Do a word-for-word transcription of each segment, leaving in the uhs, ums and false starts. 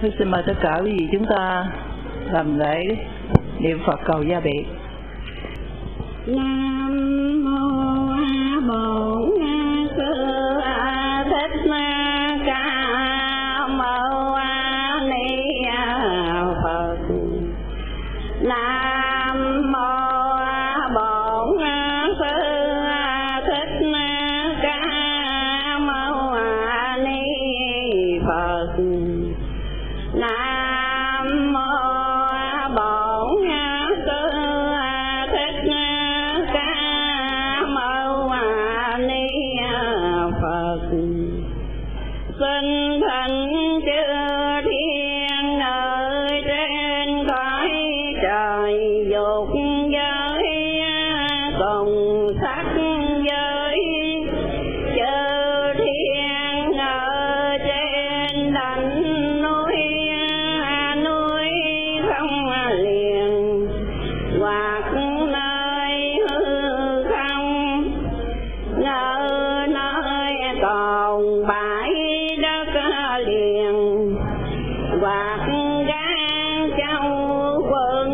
Tôi xin mời tất cả quý vị chúng ta làm lễ niệm Phật cầu gia biệt. Nam mô A Bổn Sư Thích Ca Mâu Ni Phật. Nam mô A Bổn Sư Thích Ca Mâu Ni Phật. Nam mô A Bổn Sư Thích Ca Mâu Ni Phật. Xin thỉnh chư thiên ở trên cõi trời dục giới cùng sắc giới, chư thiên ở trên đỉnh núi núi không liền, hoặc nơi hư không, nơi nơi còn bãi đất liền, hoặc gan châu quần,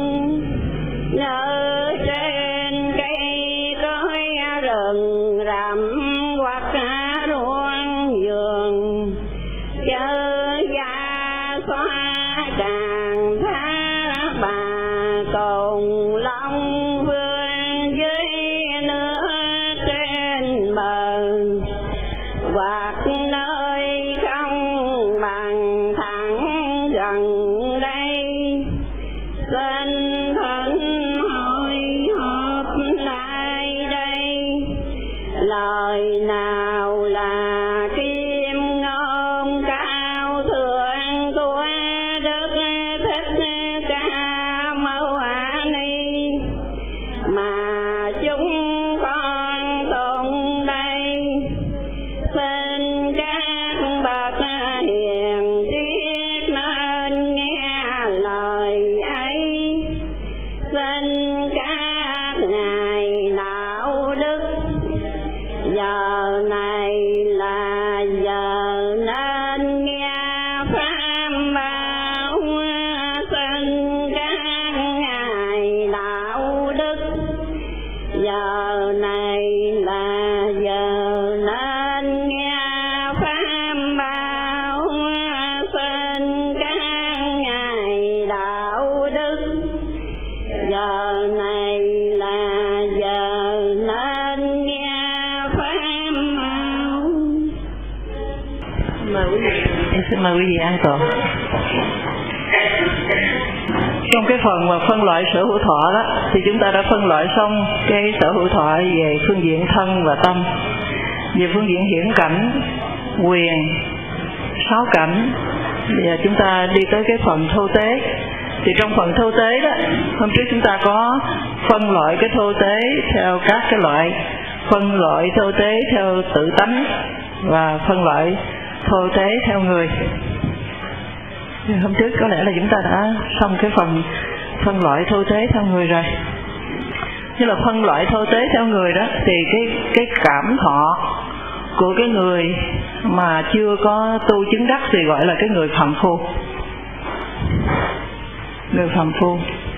nơi trên cây cối rừng rậm, hoặc ruộng vườn, chớ gia xoa càng thá bà cùng long vương dưới nước trên bờ, hoặc nơi không bằng thẳng gần đây. Xin thỉnh hội họp lại đây, lời nào là kim ngôn cao thượng của Đức Thích Ca Mâu Ni, mà chúng con tụng đây. Xin các bậc hiền triết nên nghe lời ấy, xin các ngài đạo đức, giờ này là giờ nên nghe pháp bảo. Xin các ngài đạo đức, giờ này là giờ nên nghe pháp bảo. Xin các ngài đạo đức, giờ này là giờ nên nghe pháp bảo. Mời quý vị, em xin mời quý vị an tọa. Trong cái phần mà phân loại sở hữu thọ đó, thì chúng ta đã phân loại xong cái sở hữu thọ về phương diện thân và tâm, về phương diện hiển cảnh, quyền, sáu cảnh. Bây giờ chúng ta đi tới cái phần thô tế. Thì trong phần thô tế đó, hôm trước chúng ta có phân loại cái thô tế theo các cái loại, phân loại thô tế theo tự tánh và phân loại thô tế theo người. Thì hôm trước có lẽ là chúng ta đã xong cái phần phân loại thô tế theo người rồi. Như là phân loại thô tế theo người đó, thì cái cái cảm thọ của cái người mà chưa có tu chứng đắc thì gọi là cái người phàm phu. Người phàm phu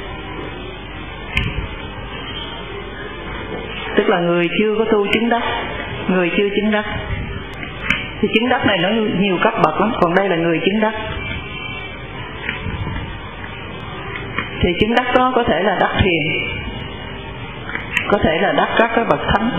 tức là người chưa có tu chứng đắc, người chưa chứng đắc. Thì chứng đắc này nó nhiều cấp bậc lắm, còn đây là người chứng đắc. Thì chứng đắc đó có thể là đắc thiền, có thể là đắc các cái bậc thánh.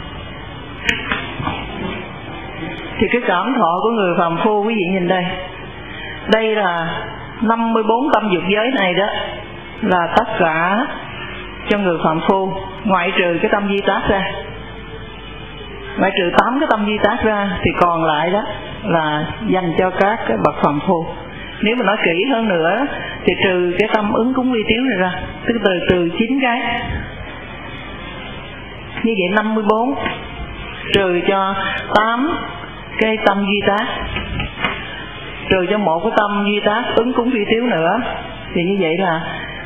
Thì cái cảm thọ của người phàm phu, quý vị nhìn đây, đây là năm mươi bốn tâm dục giới này đó, là tất cả cho người phàm phu, ngoại trừ cái tâm di tác ra, ngoại trừ tám cái tâm di tác ra, thì còn lại đó là dành cho các cái bậc phàm phu. Nếu mà nói kỹ hơn nữa thì trừ cái tâm ứng cúng vi tiếu này ra, tức từ trừ chín cái, như vậy năm mươi bốn trừ cho tám cái tâm duy tác, trừ cho một cái tâm duy tác ứng cúng vi tiếu nữa, thì như vậy là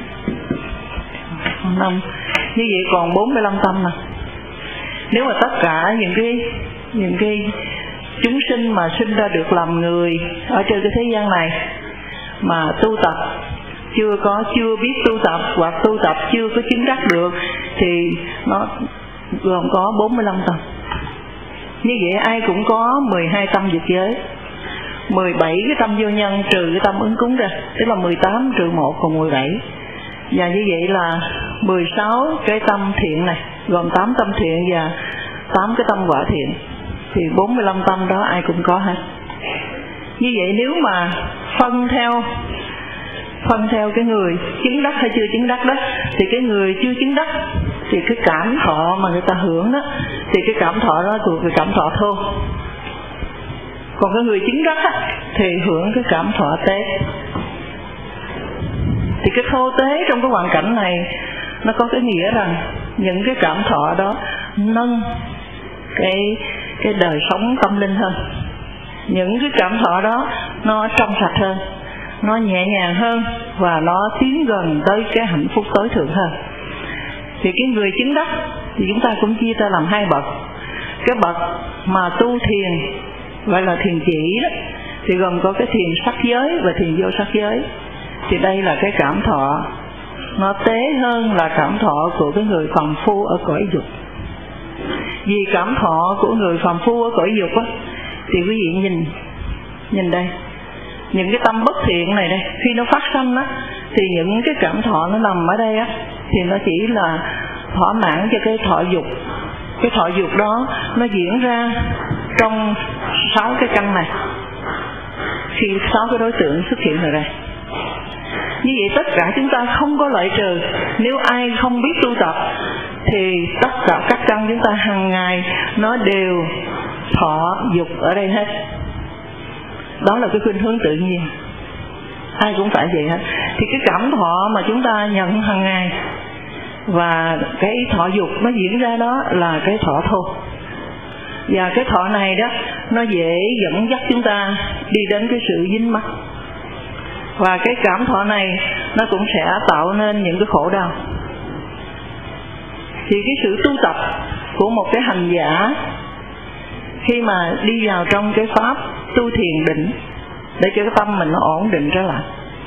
năm, như vậy còn bốn mươi lăm tâm mà. Nếu mà tất cả những cái những cái chúng sinh mà sinh ra được làm người ở trên cái thế gian này mà tu tập chưa có chưa biết tu tập hoặc tu tập chưa có chứng đắc được thì nó gồm có bốn mươi lăm tâm. Như vậy ai cũng có mười hai tâm dục giới, mười bảy cái tâm vô nhân trừ cái tâm ứng cúng ra, tức là mười tám trừ một còn mười bảy. Và như vậy là mười sáu cái tâm thiện này, gồm tám tâm thiện và tám cái tâm quả thiện. Thì bốn mươi lăm tâm đó ai cũng có hết. Như vậy nếu mà phân theo phân theo cái người chứng đắc hay chưa chứng đắc đó, thì cái người chưa chứng đắc thì cái cảm thọ mà người ta hưởng đó, thì cái cảm thọ đó thuộc về cảm thọ thô. Còn cái người chứng đắc á, thì hưởng cái cảm thọ tế. Thì cái thô tế trong cái hoàn cảnh này nó có cái nghĩa rằng những cái cảm thọ đó nâng cái cái đời sống tâm linh hơn. Những cái cảm thọ đó nó trong sạch hơn, nó nhẹ nhàng hơn và nó tiến gần tới cái hạnh phúc tối thượng hơn. Thì cái người chứng đắc thì chúng ta cũng chia ra làm hai bậc. Cái bậc mà tu thiền gọi là thiền chỉ đó, thì gồm có cái thiền sắc giới và thiền vô sắc giới. Thì đây là cái cảm thọ nó tế hơn là cảm thọ của cái người phàm phu ở cõi dục. Vì cảm thọ của người phàm phu ở cõi dục á, thì quý vị nhìn nhìn đây, những cái tâm bất thiện này đây, khi nó phát sanh á, thì những cái cảm thọ nó nằm ở đây á, thì nó chỉ là thỏa mãn cho cái thọ dục. Cái thọ dục đó nó diễn ra trong sáu cái căn này, khi sáu cái đối tượng xuất hiện ở đây. Như vậy tất cả chúng ta không có loại trừ. Nếu ai không biết tu tập thì tất cả các căn chúng ta hàng ngày nó đều thọ dục ở đây hết. Đó là cái khuynh hướng tự nhiên, ai cũng phải vậy hết. Thì cái cảm thọ mà chúng ta nhận hàng ngày và cái thọ dục nó diễn ra đó là cái thọ thô. Và cái thọ này đó nó dễ dẫn dắt chúng ta đi đến cái sự dính mắc. Và cái cảm thọ này nó cũng sẽ tạo nên những cái khổ đau. Thì cái sự tu tập của một cái hành giả khi mà đi vào trong cái pháp tu thiền định để cho cái tâm mình nó ổn định trở lại,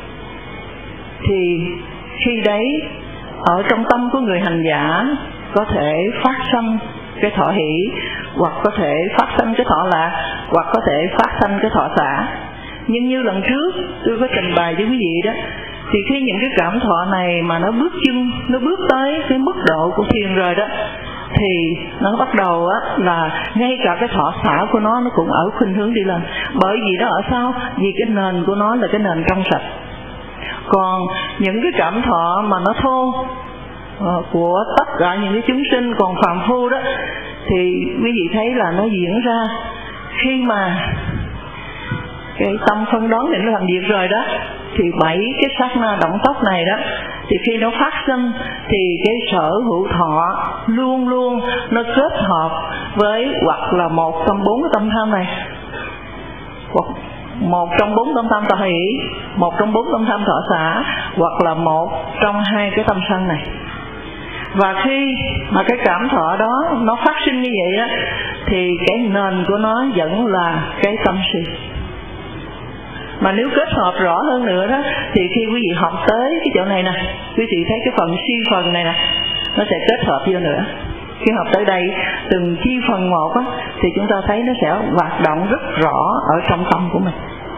thì khi đấy ở trong tâm của người hành giả có thể phát sanh cái thọ hỷ, hoặc có thể phát sanh cái thọ lạc, hoặc có thể phát sanh cái thọ xả. Nhưng như lần trước tôi có trình bày với quý vị đó, thì khi những cái cảm thọ này mà nó bước chân, nó bước tới cái mức độ của thiền rồi đó, thì nó bắt đầu á là ngay cả cái thọ xả của nó nó cũng ở khuynh hướng đi lên. Bởi vì nó ở sao? Vì cái nền của nó là cái nền trong sạch. Còn những cái cảm thọ mà nó thô của tất cả những cái chúng sinh còn phàm phu đó, thì quý vị thấy là nó diễn ra khi mà cái tâm phân đoán này nó làm việc rồi đó, thì bảy cái sát na động tốc này đó, thì khi nó phát sinh thì cái sở hữu thọ luôn luôn nó kết hợp với hoặc là một trong bốn cái tâm tham này, hoặc một trong bốn tâm tham thọ hỷ, một trong bốn tâm tham thọ xả, hoặc là một trong hai cái tâm sân này. Và khi mà cái cảm thọ đó nó phát sinh như vậy á, thì cái nền của nó vẫn là cái tâm si. Mà nếu kết hợp rõ hơn nữa đó, thì khi quý vị học tới cái chỗ này nè, quý vị thấy cái phần si phần này nè, nó sẽ kết hợp vô nữa. Khi học tới đây từng chi phần một á, thì chúng ta thấy nó sẽ hoạt động rất rõ ở trong tâm của mình.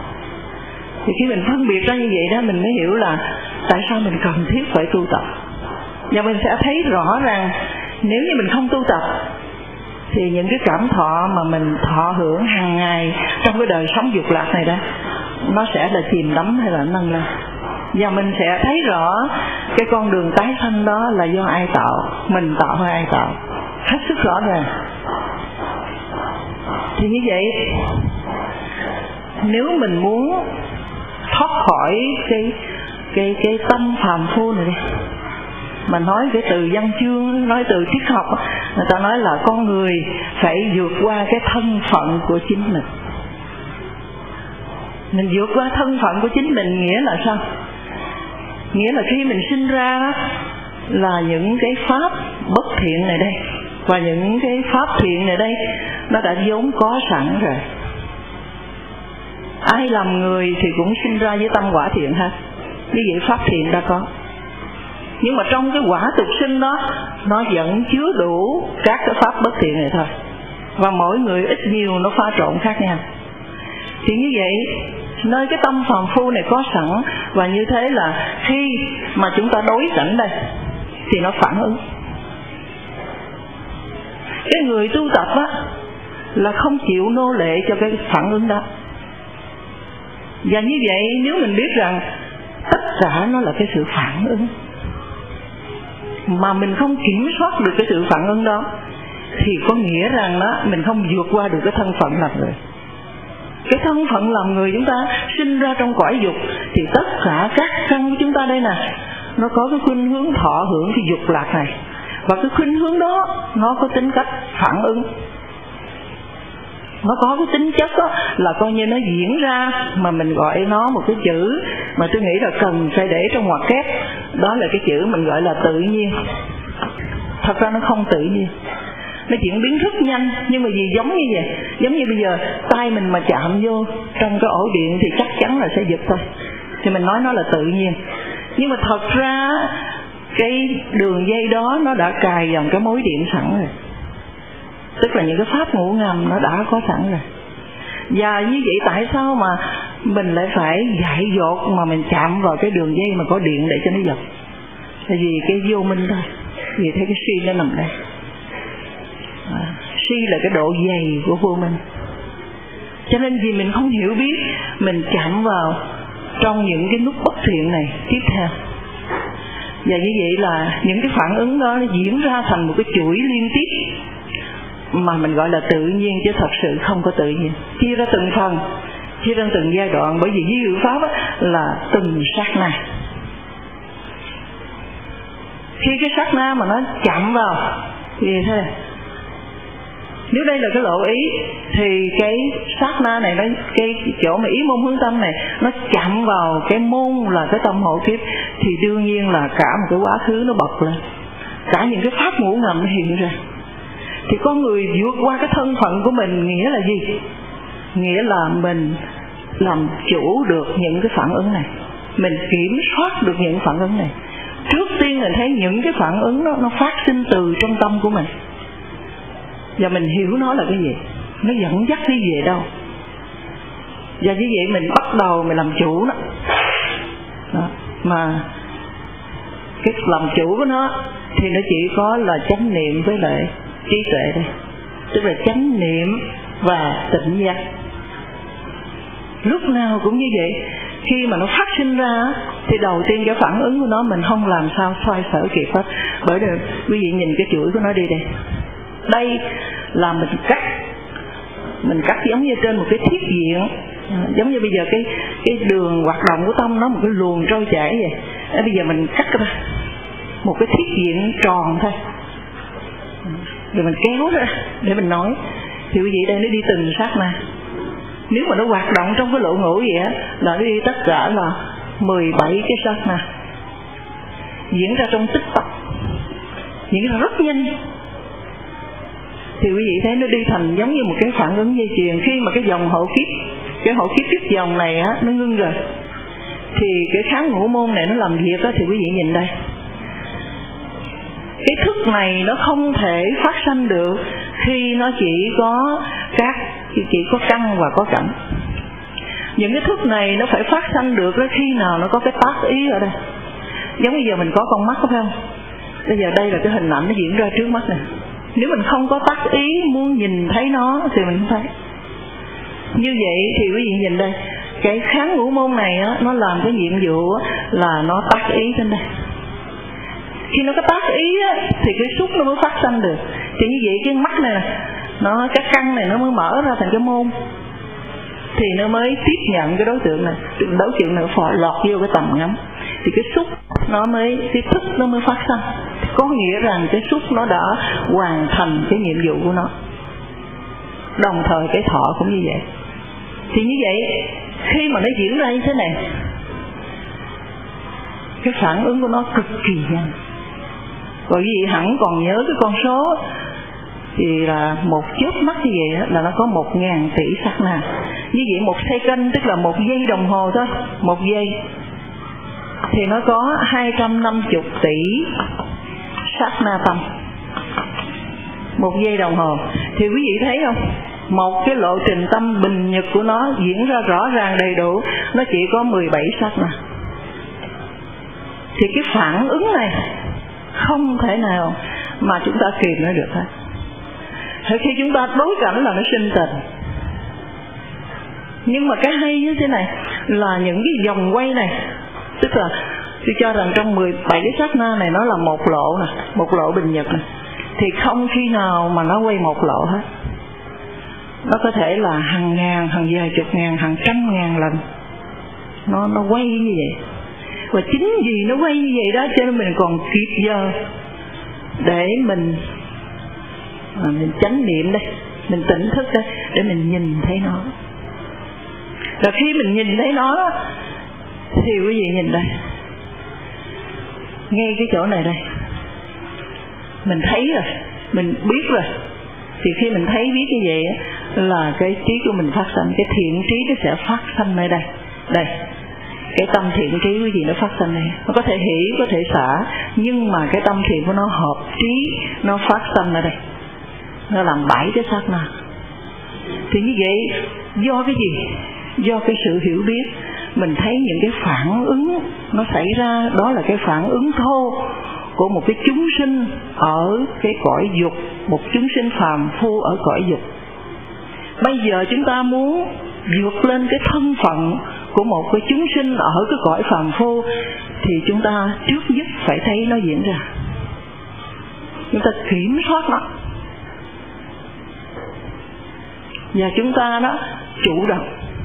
Thì khi mình phân biệt ra như vậy đó, mình mới hiểu là tại sao mình cần thiết phải tu tập. Và mình sẽ thấy rõ rằng nếu như mình không tu tập thì những cái cảm thọ mà mình thọ hưởng hàng ngày trong cái đời sống dục lạc này đó, nó sẽ là chìm đắm hay là nâng lên. Và mình sẽ thấy rõ cái con đường tái sanh đó là do ai tạo, mình tạo hay ai tạo, hết sức rõ ràng. Thì như vậy, nếu mình muốn thoát khỏi cái cái cái tâm phàm phu này đi, mà nói cái từ văn chương, nói từ triết học, người ta nói là con người phải vượt qua cái thân phận của chính mình. Mình vượt qua thân phận của chính mình nghĩa là sao? Nghĩa là khi mình sinh ra đó, là những cái pháp bất thiện này đây và những cái pháp thiện này đây nó đã vốn có sẵn rồi. ai làm người thì cũng sinh ra với tâm quả thiện ha, như vậy pháp thiện đã có. Nhưng mà trong cái quả tục sinh đó, nó vẫn chứa đủ các cái pháp bất thiện này thôi, và mỗi người ít nhiều nó pha trộn khác nhau. Thì như vậy, nơi cái tâm phàm phu này có sẵn, và như thế là khi mà chúng ta đối cảnh đây thì nó phản ứng. Cái người tu tập á là không chịu nô lệ cho cái phản ứng đó. Và như vậy nếu mình biết rằng tất cả nó là cái sự phản ứng, mà mình không kiểm soát được cái sự phản ứng đó, thì có nghĩa rằng đó mình không vượt qua được cái thân phận làm người. Cái thân phận làm người chúng ta sinh ra trong cõi dục, thì tất cả các căn của chúng ta đây nè, nó có cái khuynh hướng thọ hưởng cái dục lạc này, và cái khuynh hướng đó nó có tính cách phản ứng. Nó có cái tính chất đó là coi như nó diễn ra, mà mình gọi nó một cái chữ mà tôi nghĩ là cần phải để trong ngoặc kép, đó là cái chữ mình gọi là tự nhiên. Thật ra nó không tự nhiên, nó diễn biến rất nhanh. Nhưng mà vì giống như vậy, giống như bây giờ tay mình mà chạm vô trong cái ổ điện thì chắc chắn là sẽ giật thôi, thì mình nói nó là tự nhiên. Nhưng mà thật ra cái đường dây đó nó đã cài vào cái mối điện sẵn rồi, tức là những cái pháp ngũ ngầm nó đã có sẵn rồi. Và như vậy tại sao mà mình lại phải dại dột mà mình chạm vào cái đường dây mà có điện để cho nó giật? Tại vì cái vô minh thôi, vì thế cái si nó nằm đây. À, si là cái độ dày của vô minh. Cho nên vì mình không hiểu biết, mình chạm vào trong những cái nút bất thiện này tiếp theo. Và như vậy là những cái phản ứng đó nó diễn ra thành một cái chuỗi liên tiếp, mà mình gọi là tự nhiên, chứ thật sự không có tự nhiên. Chia ra từng phần, chia ra từng giai đoạn, bởi vì ví dụ pháp á, là từng sát na. Khi cái sát na mà nó chạm vào thì thế, nếu đây là cái lộ ý thì cái sát na này, nó cái chỗ mà ý môn hướng tâm này nó chạm vào cái môn là cái tâm hộ kiếp, thì đương nhiên là cả một cái quá khứ nó bật lên, cả những cái pháp ngũ ngầm nó hiện ra. Thì con người vượt qua cái thân phận của mình nghĩa là gì? Nghĩa là mình làm chủ được những cái phản ứng này, mình kiểm soát được những phản ứng này. Trước tiên mình thấy những cái phản ứng đó nó phát sinh từ trong tâm của mình, và mình hiểu nó là cái gì, nó dẫn dắt đi về đâu. Và như vậy mình bắt đầu mình làm chủ nó. Đó. Mà cái làm chủ của nó thì nó chỉ có là chánh niệm với lại trí tuệ đây, tức là chánh niệm và tỉnh giác. Lúc nào cũng như vậy, khi mà nó phát sinh ra thì đầu tiên cái phản ứng của nó mình không làm sao xoay sở kịp hết. Bởi vì quý vị nhìn cái chuỗi của nó đi đây, đây là mình cắt, mình cắt giống như trên một cái thiết diện, giống như bây giờ cái cái đường hoạt động của tâm nó một cái luồng trôi chảy vậy. Đấy, bây giờ mình cắt ra một cái thiết diện tròn thôi, rồi mình kéo ra để mình nói. Thì quý vị đây nó đi từng sát na. Nếu mà nó hoạt động trong cái lộ ngũ vậy á, là nó đi tất cả là mười bảy cái sát na, diễn ra trong tích tắc, diễn ra rất nhanh. Thì quý vị thấy nó đi thành giống như một cái phản ứng dây chuyền. Khi mà cái dòng hộ kiếp, cái hộ kiếp tiếp dòng này á, nó ngưng rồi, thì cái kháng ngũ môn này nó làm việc á, thì quý vị nhìn đây, cái thức này nó không thể phát sanh được khi nó chỉ có các chỉ có căn và có cảnh. Những cái thức này nó phải phát sanh được đó khi nào nó có cái tác ý ở đây. Giống như giờ mình có con mắt, phải không? Bây giờ đây là cái hình ảnh nó diễn ra trước mắt này. Nếu mình không có tác ý muốn nhìn thấy nó thì mình không thấy. Như vậy thì quý vị nhìn đây, cái kháng ngũ môn này á, nó làm cái nhiệm vụ á, là nó tác ý trên đây. Khi nó có tác ý á, thì cái xúc nó mới phát sanh được. Thì như vậy cái mắt này, nó cái căn này nó mới mở ra thành cái môn, thì nó mới tiếp nhận cái đối tượng này. Đối tượng này phò lọt vô cái tầm ngắm, thì cái xúc nó mới, cái thức nó mới phát sanh. Có nghĩa rằng cái xúc nó đã hoàn thành cái nhiệm vụ của nó. Đồng thời cái thọ cũng như vậy. Thì như vậy khi mà nó diễn ra như thế này, cái phản ứng của nó cực kỳ nhanh. Rồi quý vị hẳn còn nhớ cái con số thì là một chớp mắt như vậy là nó có một ngàn tỷ sát na. Như vậy một second tức là một giây đồng hồ thôi, một giây thì nó có hai trăm năm mươi tỷ sát na tâm. Một giây đồng hồ thì quý vị thấy không, một cái lộ trình tâm bình nhật của nó diễn ra rõ ràng đầy đủ, nó chỉ có mười bảy sát na. Thì cái phản ứng này không thể nào mà chúng ta kìm nó được hết. Thì khi chúng ta đối cảnh là nó sinh tình. Nhưng mà cái hay như thế này là những cái vòng quay này, tức là tôi cho rằng trong mười bảy cái sát na này nó là một lộ nè, một lộ bình nhật nè, thì không khi nào mà nó quay một lộ hết. Nó có thể là hàng ngàn, hàng vài chục ngàn, hàng trăm ngàn lần nó nó quay như vậy. Và chính vì nó quay như vậy đó cho nên mình còn kịp giờ để mình à, mình chánh niệm đây, mình tỉnh thức đây để mình nhìn thấy nó. Rồi khi mình nhìn thấy nó đó, thì quý vị nhìn đây, ngay cái chỗ này đây, mình thấy rồi, mình biết rồi. Thì khi mình thấy biết như vậy là cái trí của mình phát sanh, cái thiện trí nó sẽ phát sanh ở đây. Đây, cái tâm thiện trí quý vị nó phát sanh này, nó có thể hỷ, có thể xả, nhưng mà cái tâm thiện của nó hợp trí, nó phát sanh ở đây, nó làm bảy cái sát na. Thì như vậy do cái gì? Do cái sự hiểu biết, mình thấy những cái phản ứng nó xảy ra, đó là cái phản ứng thô của một cái chúng sinh ở cái cõi dục, một chúng sinh phàm phu ở cõi dục. Bây giờ chúng ta muốn vượt lên cái thân phận của một cái chúng sinh ở cái cõi phàm phu, thì chúng ta trước nhất phải thấy nó diễn ra, chúng ta kiểm soát nó, và chúng ta đó chủ động.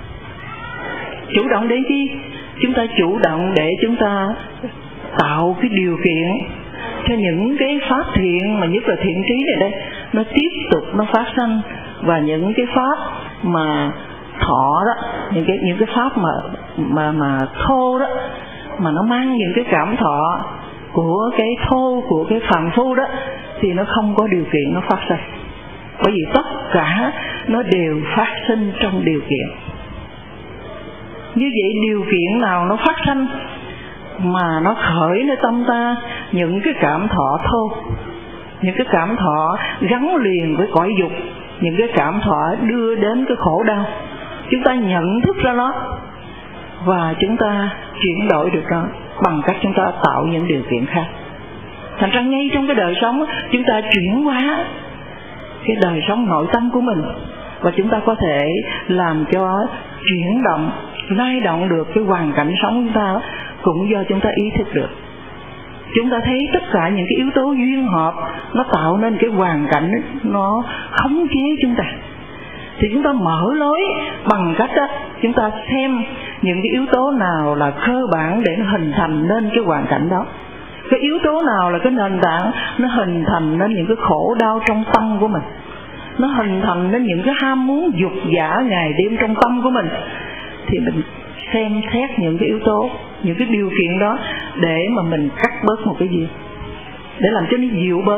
Chủ động để chi? Chúng ta chủ động để chúng ta tạo cái điều kiện cho những cái pháp thiện, mà nhất là thiện trí này đây, nó tiếp tục nó phát sanh. Và những cái pháp mà thọ đó, những cái những cái pháp mà mà mà thô đó, mà nó mang những cái cảm thọ của cái thô của cái phàm phu đó, thì nó không có điều kiện nó phát sinh. Bởi vì tất cả nó đều phát sinh trong điều kiện. Như vậy điều kiện nào nó phát sinh mà nó khởi nơi tâm ta những cái cảm thọ thô, những cái cảm thọ gắn liền với cõi dục, những cái cảm thọ đưa đến cái khổ đau, chúng ta nhận thức ra nó và chúng ta chuyển đổi được nó bằng cách chúng ta tạo những điều kiện khác. Thành ra ngay trong cái đời sống chúng ta chuyển hóa cái đời sống nội tâm của mình, và chúng ta có thể làm cho chuyển động, lay động được cái hoàn cảnh sống chúng ta, cũng do chúng ta ý thức được. Chúng ta thấy tất cả những cái yếu tố duyên hợp nó tạo nên cái hoàn cảnh nó khống chế chúng ta, thì chúng ta mở lối bằng cách đó chúng ta xem những cái yếu tố nào là cơ bản để nó hình thành nên cái hoàn cảnh đó, cái yếu tố nào là cái nền tảng nó hình thành nên những cái khổ đau trong tâm của mình, nó hình thành nên những cái ham muốn dục dã ngày đêm trong tâm của mình. Thì mình xem xét những cái yếu tố, những cái điều kiện đó để mà mình cắt bớt một cái gì, để làm cho nó dịu bớt.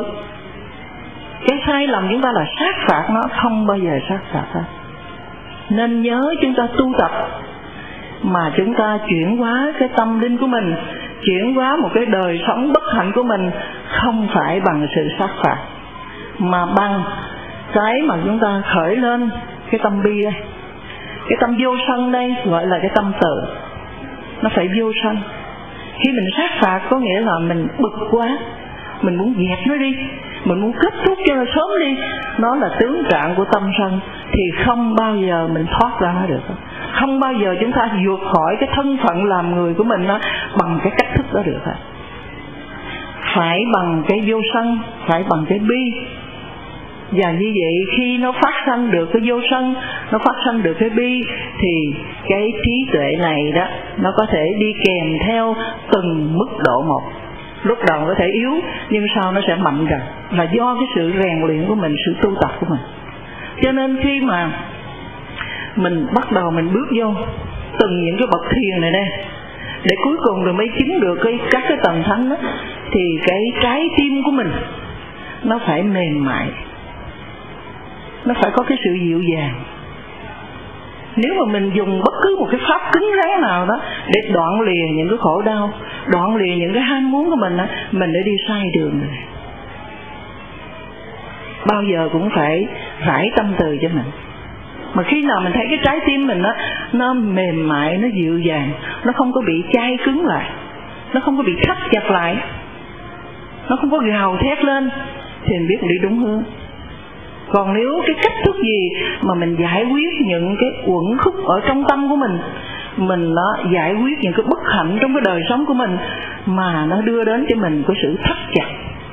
Cái sai lầm chúng ta là sát phạt nó, không bao giờ sát phạt hết. Nên nhớ chúng ta tu tập mà chúng ta chuyển hóa cái tâm linh của mình, chuyển hóa một cái đời sống bất hạnh của mình, không phải bằng sự sát phạt, mà bằng cái mà chúng ta khởi lên cái tâm bi đây. Cái tâm vô sân đây gọi là cái tâm từ, nó phải vô sân. Khi mình sát phạt có nghĩa là mình bực quá, mình muốn dẹp nó đi, mình muốn kết thúc cho nó sớm đi. Nó là tướng trạng của tâm sân, thì không bao giờ mình thoát ra nó được. Không bao giờ chúng ta vượt khỏi cái thân phận làm người của mình đó, bằng cái cách thức đó được. Phải bằng cái vô sân, phải bằng cái bi. Và như vậy khi nó phát sanh được cái vô sân, nó phát sanh được cái bi, thì cái trí tuệ này đó nó có thể đi kèm theo từng mức độ một. Lúc đầu có thể yếu, nhưng sau nó sẽ mạnh dần, là do cái sự rèn luyện của mình, sự tu tập của mình. Cho nên khi mà mình bắt đầu mình bước vô từng những cái bậc thiền này đây, để cuối cùng rồi mới chứng được cái, các cái tầng thánh đó, thì cái trái tim của mình nó phải mềm mại, nó phải có cái sự dịu dàng. Nếu mà mình dùng bất cứ một cái pháp cứng rắn nào đó để đoạn lìa những cái khổ đau, đoạn lìa những cái ham muốn của mình á, mình đã đi sai đường rồi. Bao giờ cũng phải rải tâm từ cho mình. Mà khi nào mình thấy cái trái tim mình á, nó mềm mại, nó dịu dàng, nó không có bị chai cứng lại, nó không có bị thắt chặt lại, nó không có gào thét lên, thì mình biết mình đi đúng hướng. Còn nếu cái cách thức gì mà mình giải quyết những cái uẩn khúc ở trong tâm của mình, mình nó giải quyết những cái bất hạnh trong cái đời sống của mình, mà nó đưa đến cho mình cái sự thắt chặt,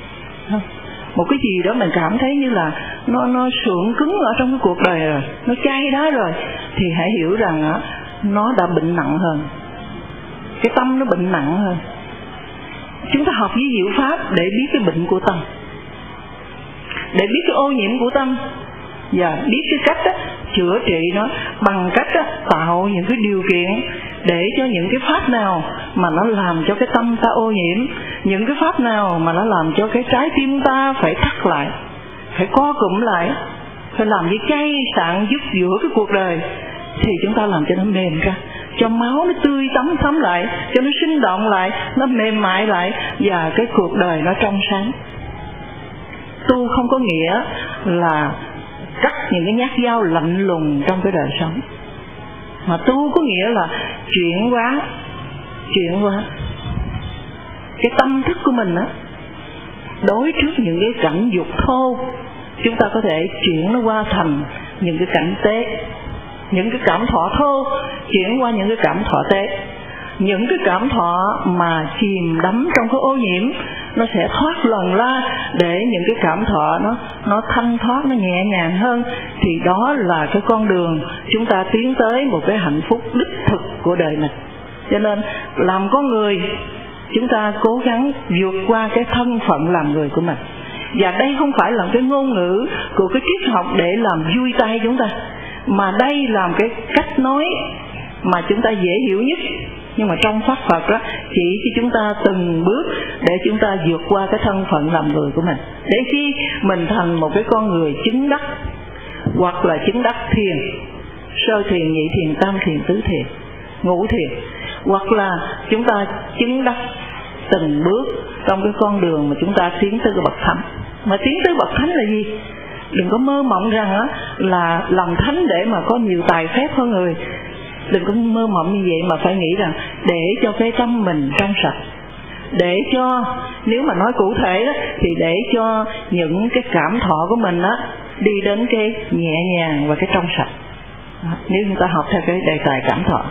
một cái gì đó mình cảm thấy như là nó nó sượng cứng ở trong cái cuộc đời rồi, nó chai đó rồi, thì hãy hiểu rằng á, nó đã bệnh nặng hơn, cái tâm nó bệnh nặng hơn. Chúng ta học với diệu pháp để biết cái bệnh của tâm, để biết cái ô nhiễm của tâm, và biết cái cách đó, chữa trị nó bằng cách đó, tạo những cái điều kiện để cho những cái pháp nào mà nó làm cho cái tâm ta ô nhiễm, những cái pháp nào mà nó làm cho cái trái tim ta phải thắt lại, phải co cụm lại, phải làm gì chay sạn giúp giữa cái cuộc đời, thì chúng ta làm cho nó mềm ra, cho máu nó tươi tắm thấm lại, cho nó sinh động lại, nó mềm mại lại, và cái cuộc đời nó trong sáng. Tu không có nghĩa là cắt những cái nhát dao lạnh lùng trong cái đời sống, mà tu có nghĩa là chuyển hóa, chuyển hóa cái tâm thức của mình á, đối trước những cái cảnh dục thô, chúng ta có thể chuyển nó qua thành những cái cảnh tế, những cái cảm thọ thô chuyển qua những cái cảm thọ tế. Những cái cảm thọ mà chìm đắm trong cái ô nhiễm, nó sẽ thoát lần ra để những cái cảm thọ nó nó thanh thoát, nó nhẹ nhàng hơn. Thì đó là cái con đường chúng ta tiến tới một cái hạnh phúc đích thực của đời mình. Cho nên làm con người, chúng ta cố gắng vượt qua cái thân phận làm người của mình. Và đây không phải là cái ngôn ngữ của cái triết học để làm vui tay chúng ta, mà đây là cái cách nói mà chúng ta dễ hiểu nhất. Nhưng mà trong pháp Phật đó, chỉ cho chúng ta từng bước để chúng ta vượt qua cái thân phận làm người của mình, để khi mình thành một cái con người chứng đắc, hoặc là chứng đắc thiền, sơ thiền, nhị thiền, tam thiền, tứ thiền, ngũ thiền, hoặc là chúng ta chứng đắc từng bước trong cái con đường mà chúng ta tiến tới cái bậc thánh. Mà tiến tới bậc thánh là gì? Đừng có mơ mộng rằng á, là làm thánh để mà có nhiều tài phép hơn người. Đừng có mơ mộng như vậy, mà phải nghĩ rằng để cho cái tâm mình trong sạch, để cho, nếu mà nói cụ thể đó, thì để cho những cái cảm thọ của mình á đi đến cái nhẹ nhàng và cái trong sạch. Nếu chúng ta học theo cái đề tài cảm thọ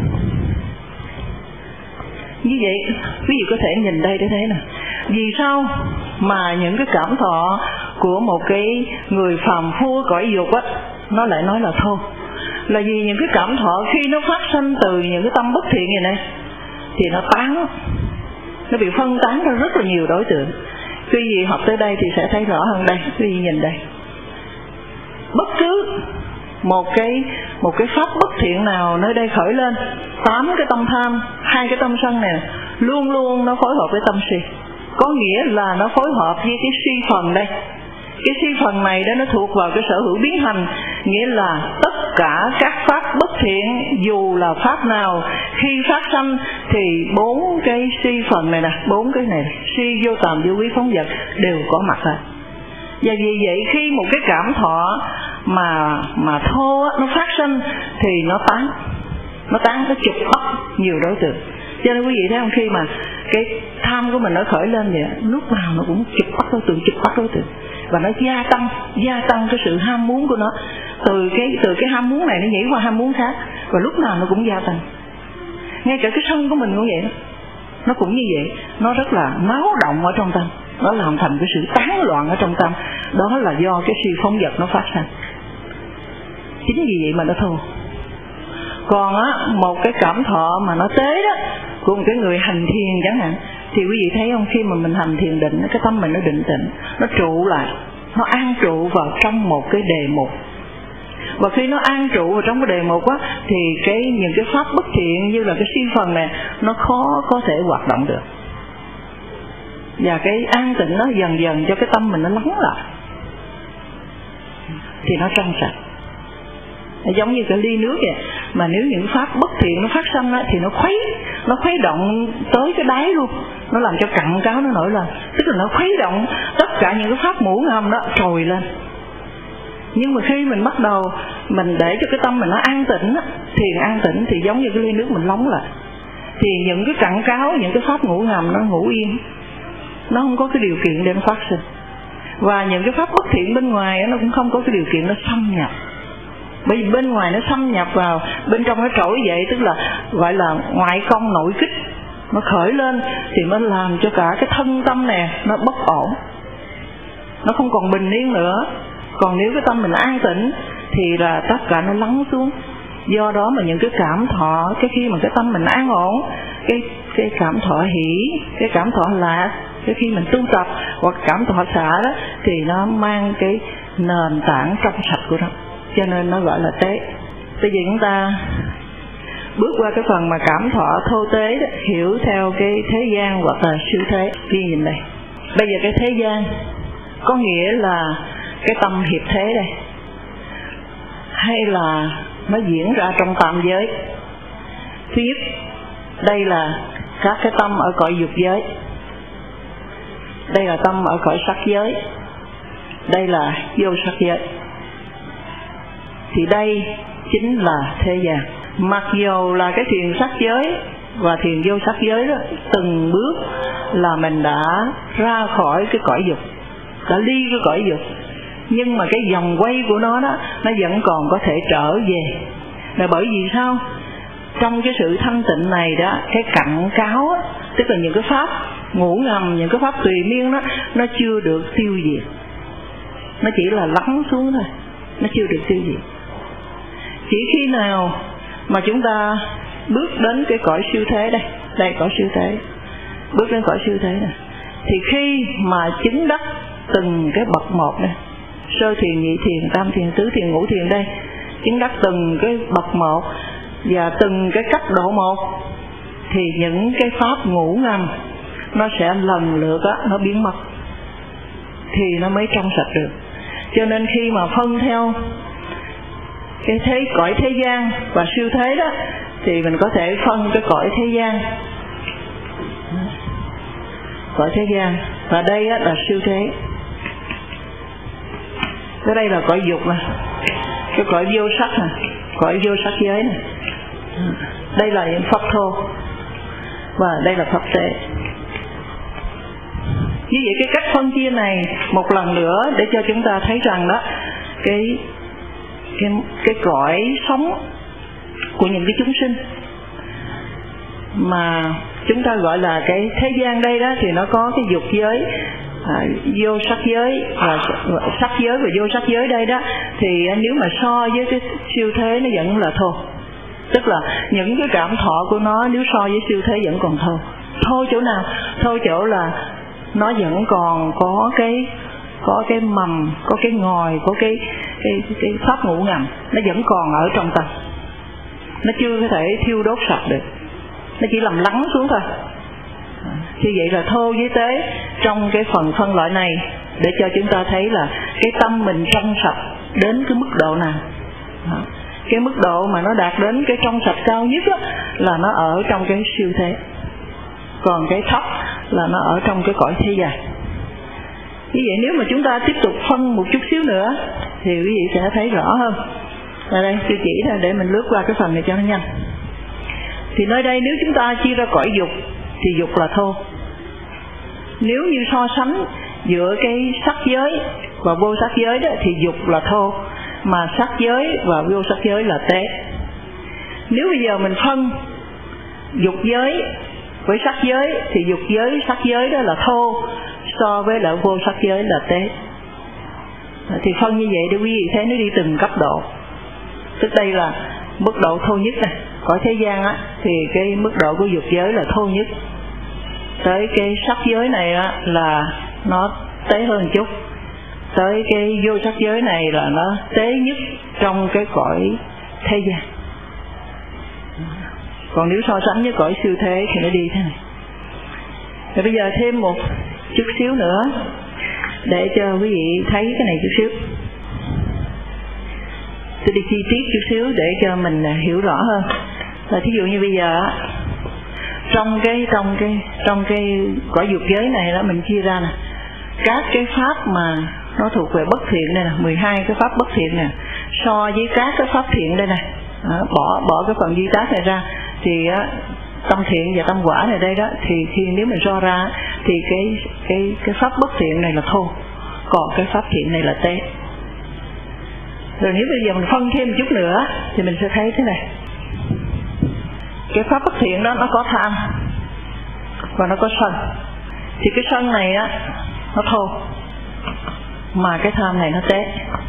như vậy, quý vị có thể nhìn đây để thấy nè, vì sao mà những cái cảm thọ của một cái người phàm phu cõi dục á, nó lại nói là thô? Là vì những cái cảm thọ khi nó phát sinh từ những cái tâm bất thiện này này, thì nó tán, nó bị phân tán ra rất là nhiều đối tượng. Quý vị học tới đây thì sẽ thấy rõ hơn đây. Quý vị nhìn đây, bất cứ một cái một cái pháp bất thiện nào nơi đây khởi lên, tám cái tâm tham, hai cái tâm sân này luôn luôn nó phối hợp với tâm si. Có nghĩa là nó phối hợp với cái si phần đây. Cái si phần này đó nó thuộc vào cái sở hữu biến hành, nghĩa là tất cả các pháp bất thiện, dù là pháp nào, khi phát sanh thì bốn cái si phần này nè, bốn cái này, si, vô tàm, vô quý, phóng dật đều có mặt rồi. Và vì vậy khi một cái cảm thọ mà mà thô á, nó phát sinh thì nó tán, nó tán, nó chụp bắt nhiều đối tượng. Cho nên quý vị thấy không, khi mà cái tham của mình nó khởi lên vậy, lúc nào nó cũng chụp bắt đối tượng, chụp bắt đối tượng, và nó gia tăng, gia tăng cái sự ham muốn của nó. Từ cái từ cái ham muốn này nó nhảy qua ham muốn khác, và lúc nào nó cũng gia tăng. Ngay cả cái sân của mình cũng vậy đó, nó cũng như vậy, nó rất là náo động ở trong tâm, nó làm thành cái sự tán loạn ở trong tâm. Đó là do cái si phóng dật nó phát sinh. Chính vì vậy mà nó thô. Còn á, một cái cảm thọ mà nó tế đó, của một cái người hành thiền chẳng hạn, thì quý vị thấy không, khi mà mình hành thiền định, cái tâm mình nó định tĩnh, nó trụ lại, nó an trụ vào trong một cái đề mục. Và khi nó an trụ vào trong cái đề mục á, thì cái những cái pháp bất thiện như là cái si phần này, nó khó có thể hoạt động được. Và cái an tịnh nó dần dần cho cái tâm mình nó lắng lại, thì nó trong sạch. Giống như cái ly nước vậy, mà nếu những pháp bất thiện nó phát sinh á, thì nó khuấy, nó khuấy động tới cái đáy luôn, nó làm cho cặn cáo nó nổi lên, tức là nó khuấy động tất cả những cái pháp ngủ ngầm đó trồi lên. Nhưng mà khi mình bắt đầu mình để cho cái tâm mình nó an tĩnh á, thiền an tĩnh thì giống như cái ly nước mình lóng lại, thì những cái cặn cáo, những cái pháp ngủ ngầm nó ngủ yên, nó không có cái điều kiện để nó phát sinh. Và những cái pháp bất thiện bên ngoài nó cũng không có cái điều kiện nó xâm nhập. Bởi vì bên ngoài nó xâm nhập vào, bên trong nó trỗi dậy, tức là gọi là ngoại công nội kích, nó khởi lên thì nó làm cho cả cái thân tâm này nó bất ổn, nó không còn bình yên nữa. Còn nếu cái tâm mình an tĩnh thì là tất cả nó lắng xuống. Do đó mà những cái cảm thọ, cái khi mà cái tâm mình an ổn, cái cái cảm thọ hỷ, cái cảm thọ lạc, cái khi mình tu tập hoặc cảm thọ xả đó, thì nó mang cái nền tảng trong sạch của nó, cho nên nó gọi là tế. Bây giờ chúng ta bước qua cái phần mà cảm thọ thô tế đó, hiểu theo cái thế gian hoặc là siêu thế. Đi nhìn đây, bây giờ cái thế gian có nghĩa là cái tâm hiệp thế đây, hay là nó diễn ra trong tam giới. Thứ nhất, đây là các cái tâm ở cõi dục giới, đây là tâm ở cõi sắc giới, đây là vô sắc giới. Thì đây chính là thế gian. Mặc dù là cái thiền sắc giới và thiền vô sắc giới đó, từng bước là mình đã ra khỏi cái cõi dục, đã ly cái cõi dục, nhưng mà cái vòng quay của nó đó, nó vẫn còn có thể trở về. Là bởi vì sao? Trong cái sự thanh tịnh này đó, cái cặn cáo á, tức là những cái pháp ngủ ngầm, những cái pháp tùy miên đó, nó chưa được tiêu diệt, nó chỉ là lắng xuống thôi, nó chưa được tiêu diệt. Chỉ khi nào mà chúng ta bước đến cái cõi siêu thế đây, đây cõi siêu thế, bước đến cõi siêu thế này, thì khi mà chứng đắc từng cái bậc một này, sơ thiền, nhị thiền, tam thiền, tứ thiền, ngũ thiền đây, chứng đắc từng cái bậc một và từng cái cấp độ một, thì những cái pháp ngủ ngầm nó sẽ lần lượt á, nó biến mất, thì nó mới trong sạch được. Cho nên khi mà phân theo cái thế cõi thế gian và siêu thế đó, thì mình có thể phân cái cõi thế gian, cõi thế gian, và đây á, là siêu thế. Cái đây là cõi dục nè, cái cõi vô sắc nè, cõi vô sắc giới nè. Đây là những pháp thô và đây là pháp tế. Như vậy cái cách phân chia này một lần nữa để cho chúng ta thấy rằng đó, cái cái cái cõi sống của những cái chúng sinh mà chúng ta gọi là cái thế gian đây đó, thì nó có cái dục giới, à, vô sắc giới và sắc giới và vô sắc giới đây đó, thì nếu mà so với cái siêu thế nó vẫn là thô. Tức là những cái cảm thọ của nó nếu so với siêu thế vẫn còn thô. Thô chỗ nào? Thô chỗ là nó vẫn còn có cái có cái mầm, có cái ngòi, có cái cái cái pháp ngủ ngầm, nó vẫn còn ở trong tâm, nó chưa có thể thiêu đốt sạch được, nó chỉ làm lắng xuống thôi. Như vậy là thô với tế trong cái phần phân loại này, để cho chúng ta thấy là cái tâm mình trong sạch đến cái mức độ nào. Cái mức độ mà nó đạt đến cái trong sạch cao nhất đó, là nó ở trong cái siêu thế, còn cái thấp là nó ở trong cái cõi thế gian. Như vậy nếu mà chúng ta tiếp tục phân một chút xíu nữa thì quý vị sẽ thấy rõ hơn. Ở đây tôi chỉ ra để mình lướt qua cái phần này cho nó nhanh. Thì nơi đây nếu chúng ta chia ra cõi dục thì dục là thô. Nếu như so sánh giữa cái sắc giới và vô sắc giới đó, thì dục là thô, mà sắc giới và vô sắc giới là tế. Nếu bây giờ mình phân dục giới với sắc giới thì dục giới, sắc giới đó là thô, so với lại vô sắc giới là tế. Thì phân như vậy để quý vị thấy nó đi từng cấp độ. Tức đây là mức độ thô nhất này. Cõi thế gian á, thì cái mức độ của dục giới là thô nhất. Tới cái sắc giới này á, là nó tế hơn chút. Tới cái vô sắc giới này là nó tế nhất trong cái cõi thế gian. Còn nếu so sánh với cõi siêu thế thì nó đi thế này. Rồi bây giờ thêm một chút xíu nữa để cho quý vị thấy cái này chút xíu. tôi đi chi tiết chút xíu để cho mình hiểu rõ hơn. Là thí dụ như bây giờ trong cái trong cái trong cái quả dục giới này đó, mình chia ra nè, các cái pháp mà nó thuộc về bất thiện đây nè, mười hai cái pháp bất thiện nè, so với các cái pháp thiện đây nè, bỏ bỏ cái phần duy tác này ra thì tâm thiện và tâm quả này đây đó, thì khi nếu mình so ra thì cái cái cái pháp bất thiện này là thô, còn cái pháp thiện này là tế. Rồi nếu bây giờ mình phân thêm một chút nữa thì mình sẽ thấy thế này, cái pháp bất thiện đó nó có tham và nó có sân. Thì cái sân này á nó thô, mà cái tham này nó tế.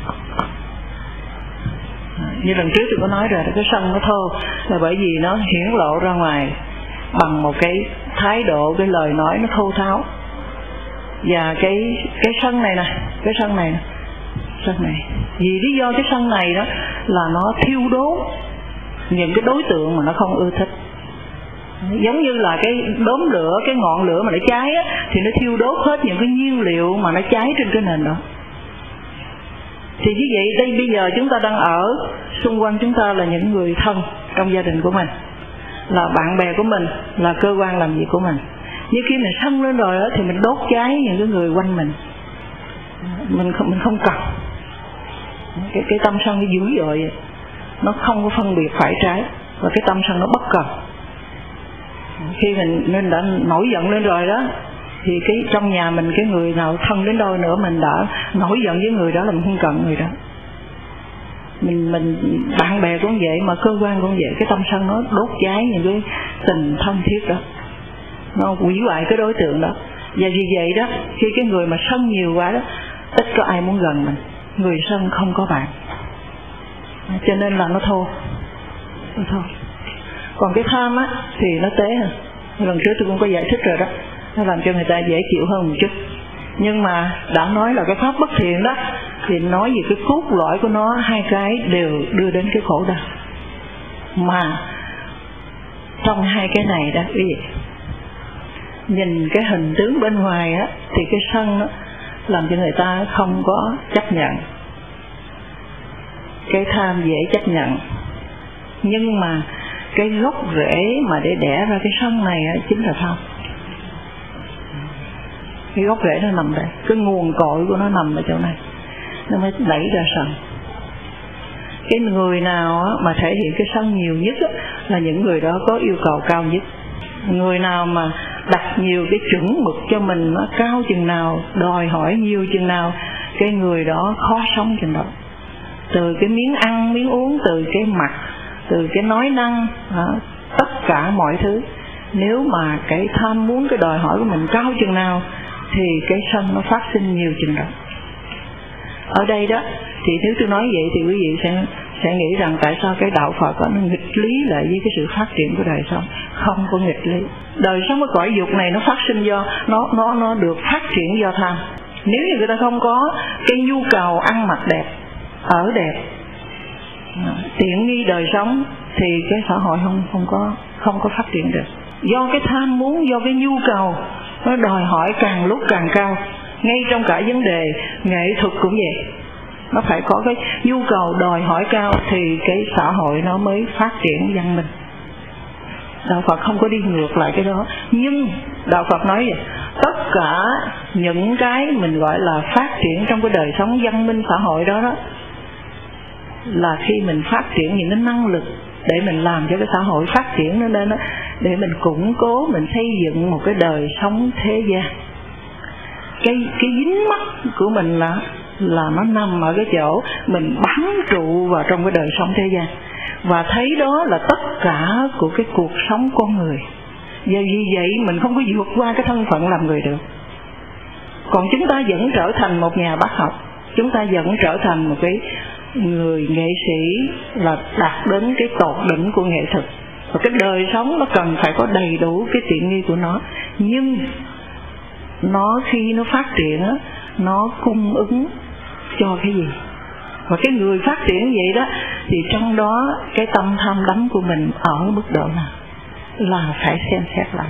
Như lần trước tôi có nói rồi, cái sân nó thô là bởi vì nó hiển lộ ra ngoài bằng một cái thái độ, cái lời nói nó thô tháo. Và cái cái sân này nè, cái sân này nè, sân này, vì lý do cái sân này đó là nó thiêu đốt những cái đối tượng mà nó không ưa thích. Giống như là cái đốm lửa, cái ngọn lửa mà nó cháy á, thì nó thiêu đốt hết những cái nhiên liệu mà nó cháy trên cái nền đó. Thì như vậy đây bây giờ chúng ta đang ở xung quanh chúng ta là những người thân trong gia đình của mình, là bạn bè của mình, là cơ quan làm việc của mình. Nhưng khi mình sân lên rồi đó, thì mình đốt cháy những cái người quanh mình. Mình không, mình không cần. Cái, cái tâm sân nó dữ dội, nó không có phân biệt phải trái, và cái tâm sân nó bất cần. Khi mình nên đã nổi giận lên rồi đó, thì cái trong nhà mình cái người nào thân đến đâu nữa mình đã nổi giận với người đó là mình không cần người đó. Mình mình bạn bè cũng vậy, mà cơ quan cũng vậy, cái tâm sân nó đốt cháy những cái tình thân thiết đó, nó hủy hoại cái đối tượng đó. Và vì vậy đó, khi cái người mà sân nhiều quá đó, ít có ai muốn gần mình. Người sân không có bạn, cho nên là nó thô, nó thô. Còn cái tham á thì nó tế hơn. Lần trước tôi cũng có giải thích rồi đó, nó làm cho người ta dễ chịu hơn một chút. Nhưng mà đã nói là cái pháp bất thiện đó, thì nói về cái cốt lõi của nó, hai cái đều đưa đến cái khổ đau. Mà trong hai cái này đó, quý vị nhìn cái hình tướng bên ngoài á, thì cái sân đó làm cho người ta không có chấp nhận, cái tham dễ chấp nhận. Nhưng mà cái gốc rễ mà để đẻ ra cái sân này á, chính là tham. Cái gốc rễ nó nằm đây, cái nguồn cội của nó nằm ở chỗ này, nó mới đẩy ra sân. Cái người nào á, mà thể hiện cái sân nhiều nhất á, là những người đó có yêu cầu cao nhất. Người nào mà đặt nhiều cái chuẩn mực cho mình, nó cao chừng nào, đòi hỏi nhiều chừng nào, cái người đó khó sống chừng đó. Từ cái miếng ăn, miếng uống, từ cái mặt, từ cái nói năng, đó, tất cả mọi thứ. Nếu mà cái tham muốn, cái đòi hỏi của mình cao chừng nào, thì cái sân nó phát sinh nhiều chừng đó. Ở đây đó, thì nếu tôi nói vậy thì quý vị sẽ sẽ nghĩ rằng tại sao cái đạo Phật nó nghịch lý lại với cái sự phát triển của đời sống. Không có nghịch lý. Đời sống của cõi dục này nó phát sinh do nó nó nó được phát triển do tham. Nếu như người ta không có cái nhu cầu ăn mặc đẹp, ở đẹp, tiện nghi đời sống, thì cái xã hội không không có không có phát triển được. Do cái tham muốn, do cái nhu cầu nó đòi hỏi càng lúc càng cao. Ngay trong cả vấn đề nghệ thuật cũng vậy, nó phải có cái nhu cầu đòi hỏi cao thì cái xã hội nó mới phát triển văn minh. Đạo Phật không có đi ngược lại cái đó. Nhưng Đạo Phật nói vậy, tất cả những cái mình gọi là phát triển trong cái đời sống văn minh xã hội đó đó, là khi mình phát triển những cái năng lực để mình làm cho cái xã hội phát triển nó lên đó, để mình củng cố, mình xây dựng một cái đời sống thế gian. Cái cái dính mắc của mình là là nó nằm ở cái chỗ mình bám trụ vào trong cái đời sống thế gian, và thấy đó là tất cả của cái cuộc sống con người. Và vì vậy mình không có vượt qua cái thân phận làm người được. Còn chúng ta vẫn trở thành một nhà bác học, chúng ta vẫn trở thành một cái người nghệ sĩ là đạt đến cái tột đỉnh của nghệ thuật. Và cái đời sống nó cần phải có đầy đủ cái tiện nghi của nó. Nhưng nó khi nó phát triển á, nó cung ứng cho cái gì? Và cái người phát triển vậy đó, thì trong đó cái tâm tham đắm của mình ở mức độ nào là phải xem xét lại.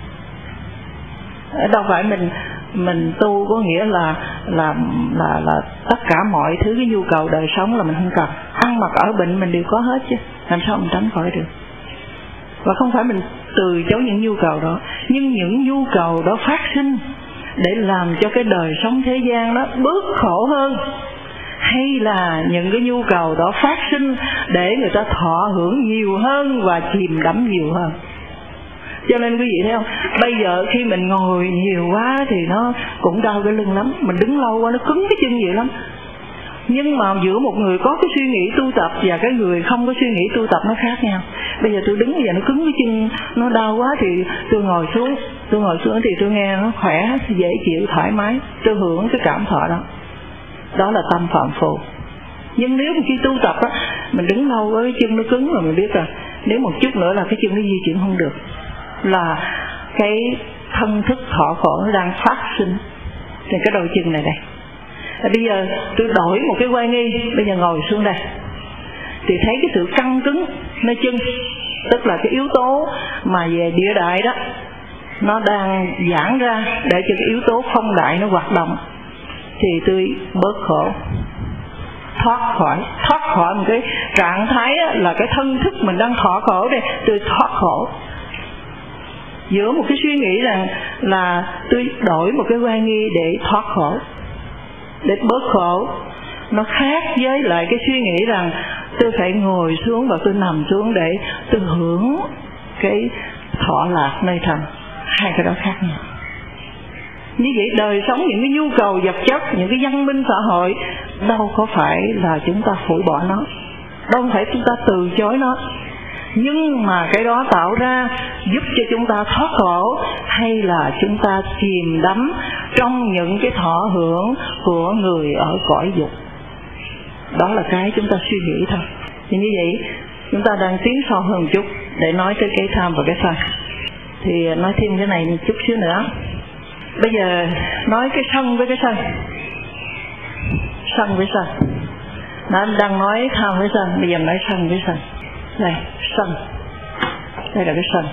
Đâu phải mình mình tu có nghĩa là là là là tất cả mọi thứ cái nhu cầu đời sống là mình không cần. Ăn ăn mặc ở bệnh mình đều có hết chứ, làm sao mình tránh khỏi được. Và không phải mình từ chối những nhu cầu đó, nhưng những nhu cầu đó phát sinh để làm cho cái đời sống thế gian đó bớt khổ hơn, hay là những cái nhu cầu đó phát sinh để người ta thọ hưởng nhiều hơn và chìm đắm nhiều hơn. Cho nên quý vị thấy không, bây giờ khi mình ngồi nhiều quá thì nó cũng đau cái lưng lắm, mình đứng lâu quá nó cứng cái chân nhiều lắm. Nhưng mà giữa một người có cái suy nghĩ tu tập và cái người không có suy nghĩ tu tập nó khác nhau. Bây giờ tôi đứng bây giờ nó cứng cái chân, nó đau quá thì tôi ngồi xuống, tôi ngồi xuống thì tôi nghe nó khỏe, dễ chịu, thoải mái, tôi hưởng cái cảm thọ đó. Đó là tâm phạm phu. Nhưng nếu khi tu tập á, mình đứng lâu với cái chân nó cứng rồi mình biết rồi, nếu một chút nữa là cái chân nó di chuyển không được, là cái thân thức thọ khổ nó đang phát sinh trên cái đôi chân này đây. À, bây giờ tôi đổi một cái quay nghi, bây giờ ngồi xuống đây thì thấy cái sự căng cứng nơi chân, tức là cái yếu tố mà về địa đại đó nó đang giãn ra để cho cái yếu tố phong đại nó hoạt động, thì tôi bớt khổ, thoát khỏi thoát khỏi một cái trạng thái á, là cái thân thức mình đang thọ khổ đây, tôi thoát khổ. Giữa một cái suy nghĩ rằng là tôi đổi một cái quan nghi để thoát khổ, để bớt khổ, nó khác với lại cái suy nghĩ rằng tôi phải ngồi xuống và tôi nằm xuống để tôi hưởng cái thọ lạc nơi thần. Hai cái đó khác nhau. Như vậy đời sống, những cái nhu cầu vật chất, những cái văn minh xã hội đâu có phải là chúng ta phủi bỏ nó, đâu phải chúng ta từ chối nó, nhưng mà cái đó tạo ra giúp cho chúng ta thoát khổ, hay là chúng ta chìm đắm trong những cái thọ hưởng của người ở cõi dục. Đó là cái chúng ta suy nghĩ thôi. Thì như vậy chúng ta đang tiến sâu hơn một chút để nói tới cái tham và cái sân. Thì nói thêm cái này một chút xíu nữa. Bây giờ nói cái sân với cái sân, sân với sân. Nó đang nói tham với sân, bây giờ nói sân với sân. Đây, sân. Đây là cái sân.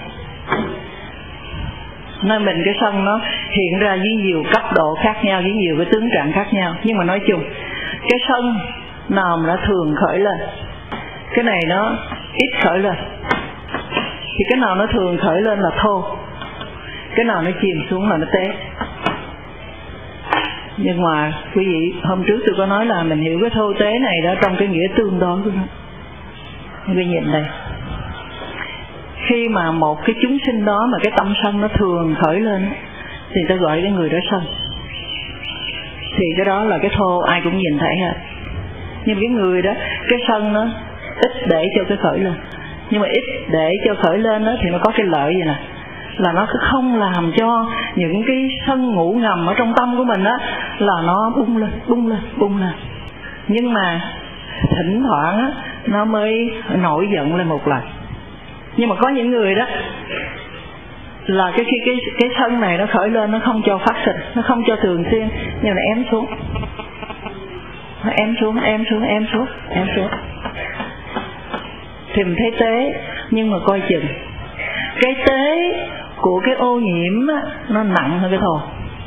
Nơi mình cái sân nó hiện ra với nhiều cấp độ khác nhau, với nhiều cái tướng trạng khác nhau. Nhưng mà nói chung, cái sân nào mà nó thường khởi lên, cái này nó ít khởi lên, thì cái nào nó thường khởi lên là thô, cái nào nó chìm xuống là nó tế. Nhưng mà quý vị, hôm trước tôi có nói là mình hiểu cái thô tế này đó trong cái nghĩa tương đối của nó. Quý vị nhìn đây, khi mà một cái chúng sinh đó mà cái tâm sân nó thường khởi lên thì ta gọi cái người đó sân, thì cái đó là cái thô, ai cũng nhìn thấy hết. Nhưng cái người đó, cái sân nó ít để cho cái khởi lên, nhưng mà ít để cho khởi lên đó thì nó có cái lợi gì nè, là nó không làm cho những cái sân ngủ ngầm ở trong tâm của mình đó là nó bung lên, bung lên, bung lên. Nhưng mà thỉnh thoảng á, nó mới nổi giận lên một lần. Nhưng mà có những người đó là cái khi cái, cái sân này nó khởi lên, nó không cho phát sinh, nó không cho thường xuyên, nhưng mà ém xuống, nó ém xuống, ém xuống, ém xuống, ém xuống. Thì mình thấy tế, nhưng mà coi chừng cái tế của cái ô nhiễm á, nó nặng hơn cái thô.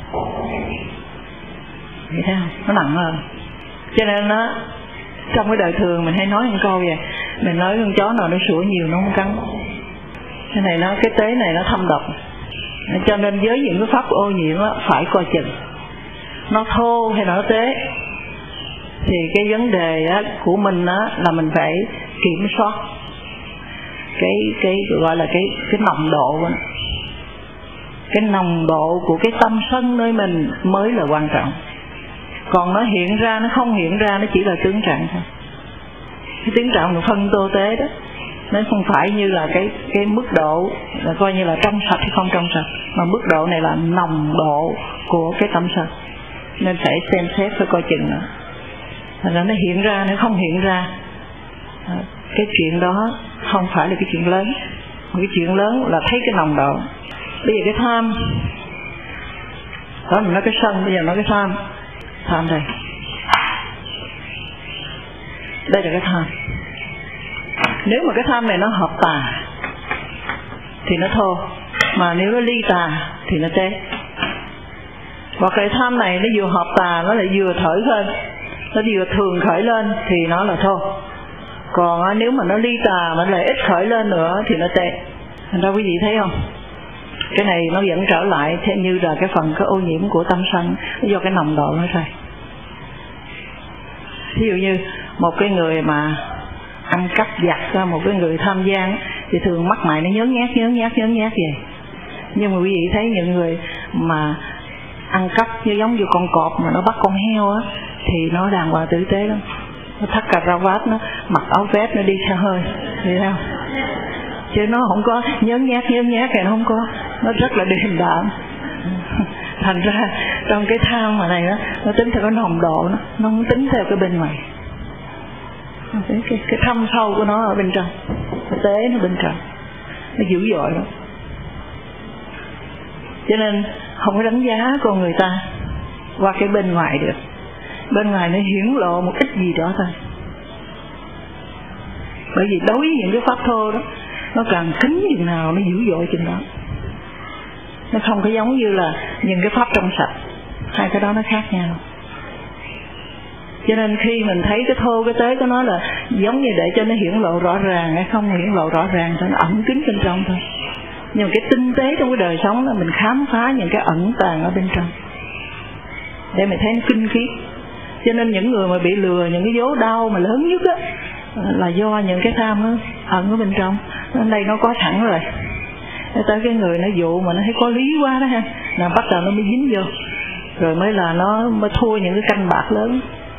Vậy thấy không? Nó nặng hơn. Cho nên nó trong cái đời thường mình hay nói một câu vậy, mình nói con chó nào nó sủa nhiều nó không cắn. Cái này nó, cái tế này nó thâm độc. Cho nên với những cái pháp ô nhiễm á, phải coi chừng nó thô hay nó tế. Thì cái vấn đề á, của mình á, là mình phải kiểm soát cái cái gọi là cái cái nồng độ của nó. Cái nồng độ của cái tâm sân nơi mình mới là quan trọng. Còn nó hiện ra, nó không hiện ra, nó chỉ là tướng trạng thôi. Cái tướng trạng là phân tô tế đó, nó không phải như là cái cái mức độ là coi như là trong sạch hay không trong sạch, mà mức độ này là nồng độ của cái tâm sân, nên phải xem xét, phải coi chừng nữa. Thành ra nó hiện ra, nó không hiện ra, cái chuyện đó không phải là cái chuyện lớn. Cái chuyện lớn là thấy cái nồng độ. Bây giờ cái tham, đó mình nói cái sân, bây giờ nói cái tham. Tham đây, đây là cái tham. Nếu mà cái tham này nó hợp tà thì nó thô, mà nếu nó ly tà thì nó tế. Hoặc cái tham này nó vừa hợp tà, nó lại vừa thởi lên, nó vừa thường khởi lên thì nó là thô. Còn nếu mà nó ly tà mà lại ít khởi lên nữa thì nó tệ. Thành ra quý vị thấy không, cái này nó vẫn trở lại theo như là cái phần cái ô nhiễm của tâm sân do cái nồng độ nó thôi. Ví dụ như một cái người mà ăn cắp giặt, một cái người tham gian thì thường mắt mày nó nhớ nhát nhớ nhát nhớ nhát vậy. Nhưng mà quý vị thấy những người mà ăn cắp như giống như con cọp mà nó bắt con heo á thì nó đàng hoàng tử tế lắm. Nó thắt cà ra vát, nó mặc áo vest, nó đi xe hơi, thấy không? Chứ nó không có nhớ nhát nhớ nhát này, nó không có, nó rất là điềm đạm. Thành ra trong cái tham mà này đó, nó tính theo cái nồng độ, nó, nó không tính theo cái bên ngoài. Cái, cái, cái thâm sâu của nó ở bên trong, cái tế nó bên trong, nó dữ dội lắm. Cho nên không có đánh giá con người ta qua cái bên ngoài được. Bên ngoài nó hiển lộ một ít gì đó thôi. Bởi vì đối với những cái pháp thô đó, nó càng kín chừng nào nó dữ dội chừng đó. Nó không có giống như là những cái pháp trong sạch. Hai cái đó nó khác nhau. Cho nên khi mình thấy cái thô cái tế của nó là giống như để cho nó hiển lộ rõ ràng hay không hiển lộ rõ ràng thôi, nó ẩn kín bên trong thôi. Nhưng mà cái tinh tế trong cái đời sống là mình khám phá những cái ẩn tàng ở bên trong để mình thấy nó kinh khiết. Cho nên những người mà bị lừa, những cái vố đau mà lớn nhất á là do những cái tham nó ẩn ở bên trong. Ở đây nó có sẵn rồi, tới cái người nó dụ mà nó thấy có lý quá đó ha, là bắt đầu nó mới dính vô, rồi mới là nó mới thua những cái canh bạc lớn.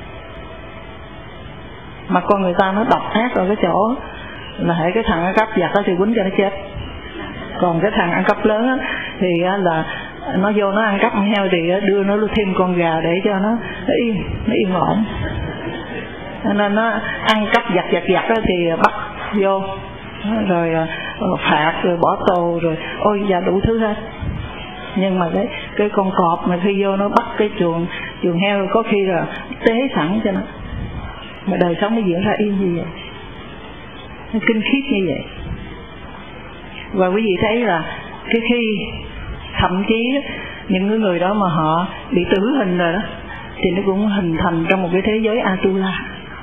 Mà con người ta nó độc ác ở cái chỗ là hãy cái thằng ăn cắp giặt đó thì quýnh cho nó chết. Còn cái thằng ăn cắp lớn á thì là nó vô nó ăn cắp con heo thì đưa nó thêm con gà để cho nó, nó yên nó yên ổn. Nên nó ăn cắp giặt giặt giặt đó thì bắt vô rồi phạt rồi bỏ tù rồi ôi dạ đủ thứ hết. Nhưng mà cái cái con cọp mà khi vô nó bắt cái chuồng chuồng heo có khi là tế sẵn cho nó, mà đời sống nó diễn ra yên như vậy, nó kinh khiết như vậy. Và quý vị thấy là cái khi thậm chí những người đó mà họ bị tử hình rồi đó thì nó cũng hình thành trong một cái thế giới Atula,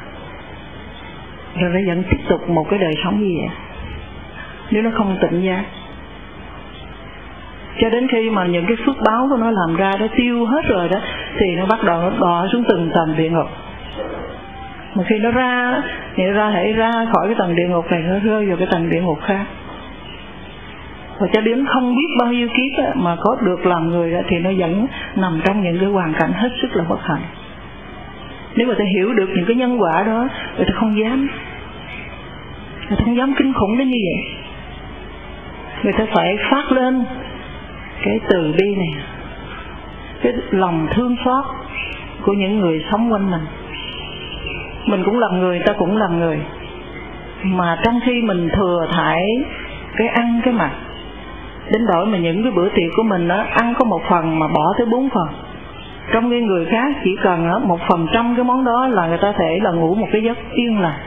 rồi nó vẫn tiếp tục một cái đời sống như vậy nếu nó không tỉnh giác. Cho đến khi mà những cái phước báo của nó làm ra nó tiêu hết rồi đó thì nó bắt đầu nó đọa xuống từng tầng địa ngục. Mà khi nó ra thì nó ra hãy ra khỏi cái tầng địa ngục này, nó rơi vào cái tầng địa ngục khác. Và cho đến không biết bao nhiêu kiếp á, mà có được làm người á, thì nó vẫn nằm trong những cái hoàn cảnh hết sức là bất hạnh. Nếu mà ta hiểu được những cái nhân quả đó, người ta không dám, người ta không dám kinh khủng đến như vậy. Người ta phải phát lên cái từ bi này, cái lòng thương xót của những người sống quanh mình. Mình cũng làm người, ta cũng làm người. Mà trong khi mình thừa thải cái ăn cái mặc, đến đổi mà những cái bữa tiệc của mình đó, ăn có một phần mà bỏ tới bốn phần. Trong cái người khác chỉ cần đó, một phần trăm cái món đó là người ta thể là ngủ một cái giấc yên lành.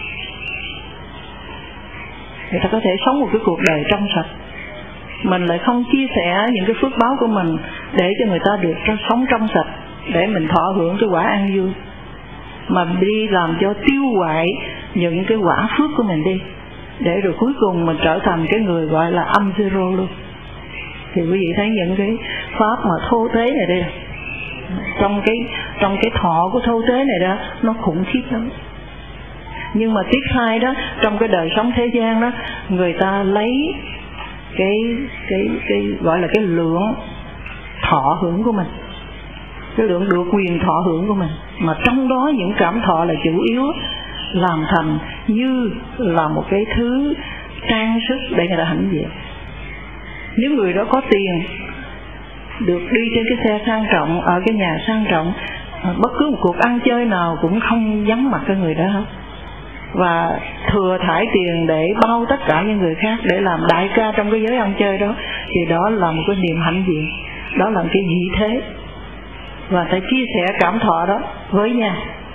Người ta có thể sống một cái cuộc đời trong sạch. Mình lại không chia sẻ những cái phước báo của mình để cho người ta được sống trong sạch, để mình thọ hưởng cái quả an vui, mà đi làm cho tiêu hoại những cái quả phước của mình đi, để rồi cuối cùng mình trở thành cái người gọi là âm zero luôn. Thì quý vị thấy những cái pháp mà thô tế này đây, trong cái trong cái thọ của thô tế này đó, nó khủng khiếp lắm. Nhưng mà tiếc thay đó, trong cái đời sống thế gian đó, người ta lấy cái cái cái gọi là cái lượng thọ hưởng của mình, cái lượng được quyền thọ hưởng của mình, mà trong đó những cảm thọ là chủ yếu, làm thành như là một cái thứ trang sức để người ta hãnh diện. Nếu người đó có tiền, được đi trên cái xe sang trọng, ở cái nhà sang trọng, bất cứ một cuộc ăn chơi nào cũng không vắng mặt cái người đó hết, và thừa thải tiền để bao tất cả những người khác để làm đại ca trong cái giới ăn chơi đó, thì đó là một cái niềm hãnh diện, đó là cái vị thế, và phải chia sẻ cảm thọ đó với nhau,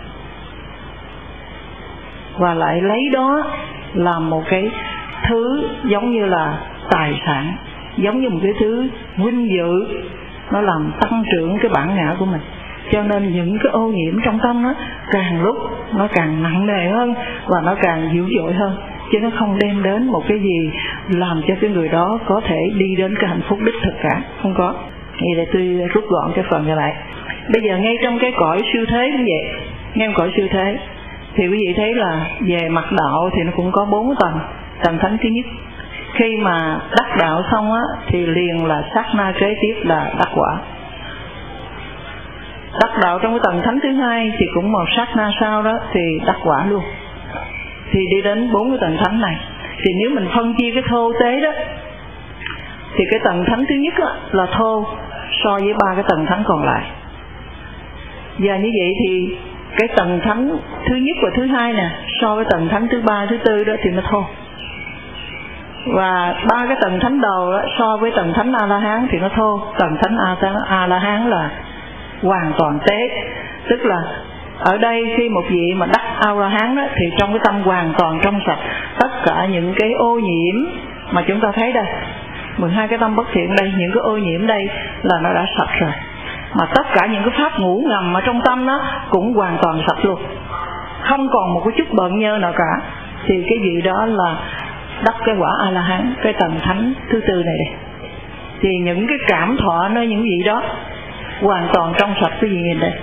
và lại lấy đó làm một cái thứ giống như là tài sản, giống như một cái thứ vinh dự, nó làm tăng trưởng cái bản ngã của mình. Cho nên những cái ô nhiễm trong tâm nó càng lúc nó càng nặng nề hơn và nó càng dữ dội hơn, chứ nó không đem đến một cái gì làm cho cái người đó có thể đi đến cái hạnh phúc đích thực cả, không có. Vậy để tôi rút gọn cái phần này lại. Bây giờ ngay trong cái cõi siêu thế cũng vậy, ngay trong cõi siêu thế thì quý vị thấy là về mặt đạo thì nó cũng có bốn tầng. Tầng thánh thứ nhất, khi mà đắc đạo xong á thì liền là sát na kế tiếp là đắc quả. Đắc đạo trong cái tầng thánh thứ hai thì cũng một sát na sau đó thì đắc quả luôn. Thì đi đến bốn cái tầng thánh này. Thì nếu mình phân chia cái thô tế đó thì cái tầng thánh thứ nhất á, là thô so với ba cái tầng thánh còn lại. Và như vậy thì cái tầng thánh thứ nhất và thứ hai nè so với tầng thánh thứ ba, thứ tư đó thì nó thô. Và ba cái tầng thánh đầu đó, so với tầng thánh A-la-hán thì nó thô. Tầng thánh A-la-hán là hoàn toàn tế. Tức là ở đây khi một vị mà đắc A-la-hán đó thì trong cái tâm hoàn toàn trong sạch, tất cả những cái ô nhiễm mà chúng ta thấy đây, mười hai cái tâm bất thiện đây, những cái ô nhiễm đây là nó đã sạch rồi. Mà tất cả những cái pháp ngủ ngầm ở trong tâm nó cũng hoàn toàn sạch luôn, không còn một cái chút bợn nhơ nào cả. Thì cái vị đó là đắc cái quả A-la-hán, cái tầng thánh thứ tư này đây. Thì những cái cảm thọ nơi những vị đó hoàn toàn trong sạch, cái gì nhìn đây.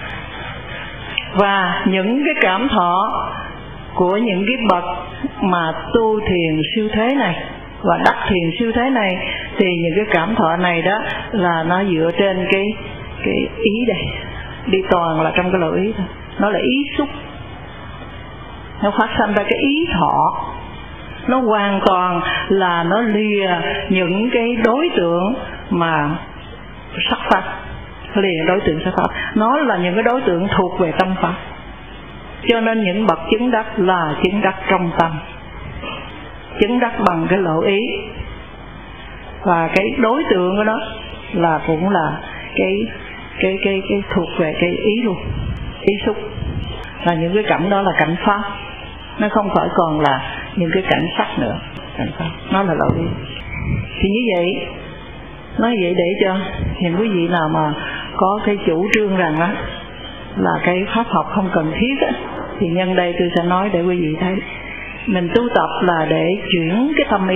Và những cái cảm thọ của những cái bậc mà tu thiền siêu thế này và đắc thiền siêu thế này thì những cái cảm thọ này đó là nó dựa trên cái cái ý đây, đi toàn là trong cái loại ý thôi. Nó là ý xúc, nó phát sinh ra cái ý thọ, nó hoàn toàn là nó lìa những cái đối tượng mà sắc pháp, liền đối tượng sắc pháp, nó là những cái đối tượng thuộc về tâm pháp. Cho nên những bậc chứng đắc là chứng đắc trong tâm, chứng đắc bằng cái lộ ý. Và cái đối tượng của nó là cũng là cái cái cái cái thuộc về cái ý luôn, ý xúc. Là những cái cảnh đó là cảnh pháp, nó không phải còn là những cái cảnh sắc nữa, cảnh pháp, nó là lộ ý. Thì như vậy, nói vậy để cho những quý vị nào mà có cái chủ trương rằng á là cái pháp học không cần thiết á, thì nhân đây tôi sẽ nói để quý vị thấy mình tu tập là để chuyển cái tâm ý.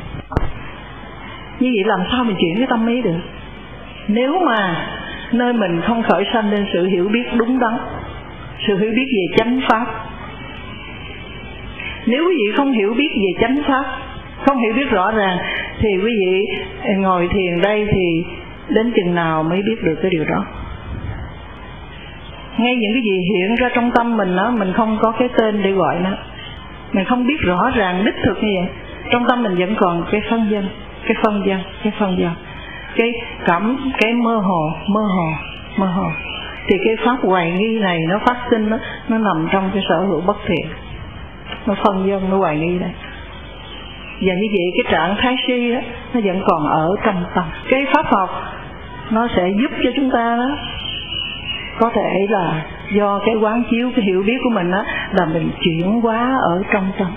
Như vậy làm sao mình chuyển cái tâm ý được? Nếu mà nơi mình không khởi sanh lên sự hiểu biết đúng đắn, sự hiểu biết về chánh pháp. Nếu quý vị không hiểu biết về chánh pháp, không hiểu biết rõ ràng, thì quý vị ngồi thiền đây thì đến chừng nào mới biết được cái điều đó. Ngay những cái gì hiện ra trong tâm mình đó, mình không có cái tên để gọi nó, mình không biết rõ ràng đích thực như vậy. Trong tâm mình vẫn còn cái phân dân, cái phân dân, cái phân dân, cái cảm, cái mơ hồ, mơ hồ, mơ hồ. Thì cái pháp hoài nghi này nó phát sinh đó, nó nằm trong cái sở hữu bất thiện, nó phân dân, nó hoài nghi đây. Và như vậy cái trạng thái si đó, nó vẫn còn ở trong tâm. Cái pháp học nó sẽ giúp cho chúng ta đó có thể là do cái quán chiếu, cái hiểu biết của mình đó, là mình chuyển hóa ở trong tâm.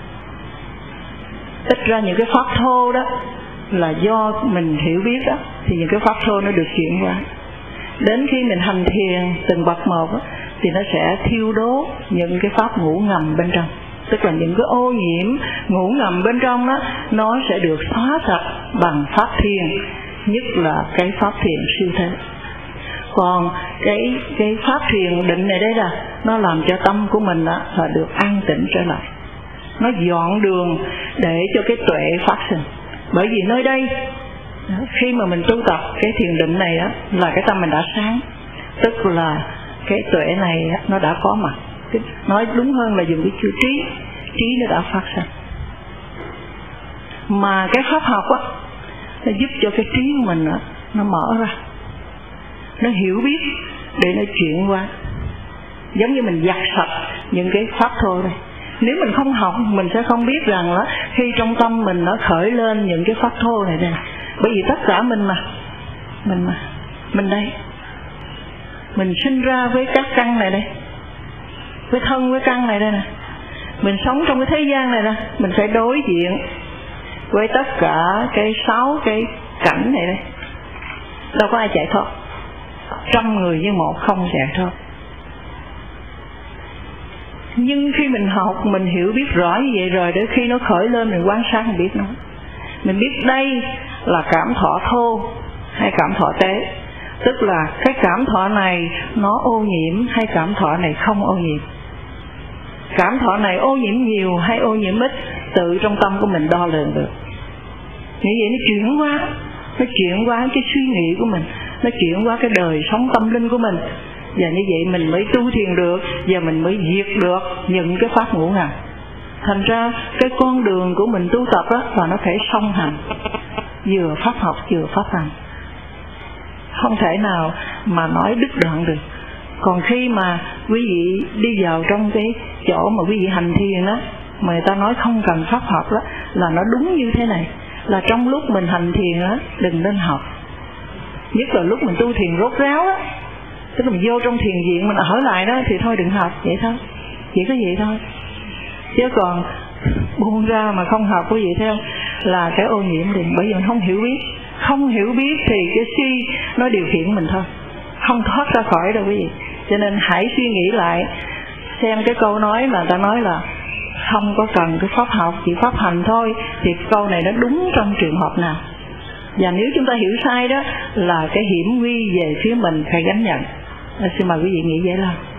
Ít ra những cái pháp thô đó là do mình hiểu biết đó, thì những cái pháp thô nó được chuyển hóa. Đến khi mình hành thiền từng bậc một đó, thì nó sẽ thiêu đốt những cái pháp ngủ ngầm bên trong. Tức là những cái ô nhiễm ngủ ngầm bên trong đó, nó sẽ được xóa sạch bằng pháp thiền, nhất là cái pháp thiền siêu thế. Còn cái cái pháp thiền định này đấy là nó làm cho tâm của mình đó, là được an tĩnh trở lại, nó dọn đường để cho cái tuệ phát sinh. Bởi vì nơi đây khi mà mình tu tập cái thiền định này đó, là cái tâm mình đã sáng, tức là cái tuệ này đó, nó đã có mặt. Nói đúng hơn là dùng cái chữ trí, trí nó đã phát sinh. Mà cái pháp học á, nó giúp cho cái trí của mình đó, nó mở ra, nó hiểu biết để nó chuyển qua. Giống như mình giặt sạch những cái pháp thô đây. Nếu mình không học, mình sẽ không biết rằng là khi trong tâm mình nó khởi lên những cái pháp thô này đây. Bởi vì tất cả mình mà, mình mà, mình đây, mình sinh ra với các căn này đây, với thân với căn này đây nè. Mình sống trong cái thế gian này nè, mình phải đối diện với tất cả cái sáu cái cảnh này đây. Đâu có ai chạy thoát. trăm người như một không chạy thoát. Nhưng khi mình học, mình hiểu biết rõ như vậy rồi, để khi nó khởi lên mình quan sát, mình biết nó. Mình biết đây là cảm thọ thô hay cảm thọ tế, tức là cái cảm thọ này nó ô nhiễm hay cảm thọ này không ô nhiễm. Cảm thọ này ô nhiễm nhiều hay ô nhiễm ít, tự trong tâm của mình đo lường được. Như vậy nó chuyển qua, nó chuyển qua cái suy nghĩ của mình, nó chuyển qua cái đời sống tâm linh của mình. Và như vậy mình mới tu thiền được, và mình mới diệt được những cái pháp ngũ ngần. Thành ra cái con đường của mình tu tập á, là nó phải song hành, vừa pháp học vừa pháp hành, không thể nào mà nói đứt đoạn được. Còn khi mà quý vị đi vào trong cái chỗ mà quý vị hành thiền á, mà người ta nói không cần pháp học đó, là nó đúng như thế này, là trong lúc mình hành thiền á, đừng nên học. Nhất là lúc mình tu thiền rốt ráo á, tức là mình vô trong thiền viện mình ở lại đó, thì thôi đừng học, vậy thôi, chỉ có vậy thôi. Chứ còn buông ra mà không học, quý vị thấy không, là cái ô nhiễm liền. Bởi vì mình không hiểu biết. Không hiểu biết thì cái si nó điều khiển mình thôi, không thoát ra khỏi đâu quý vị. Cho nên hãy suy nghĩ lại xem cái câu nói mà ta nói là không có cần cái pháp học, chỉ pháp hành thôi, thì câu này nó đúng trong trường hợp nào. Và nếu chúng ta hiểu sai đó, là cái hiểm nguy về phía mình phải gánh nhận. Xin mời quý vị nghĩ vậy là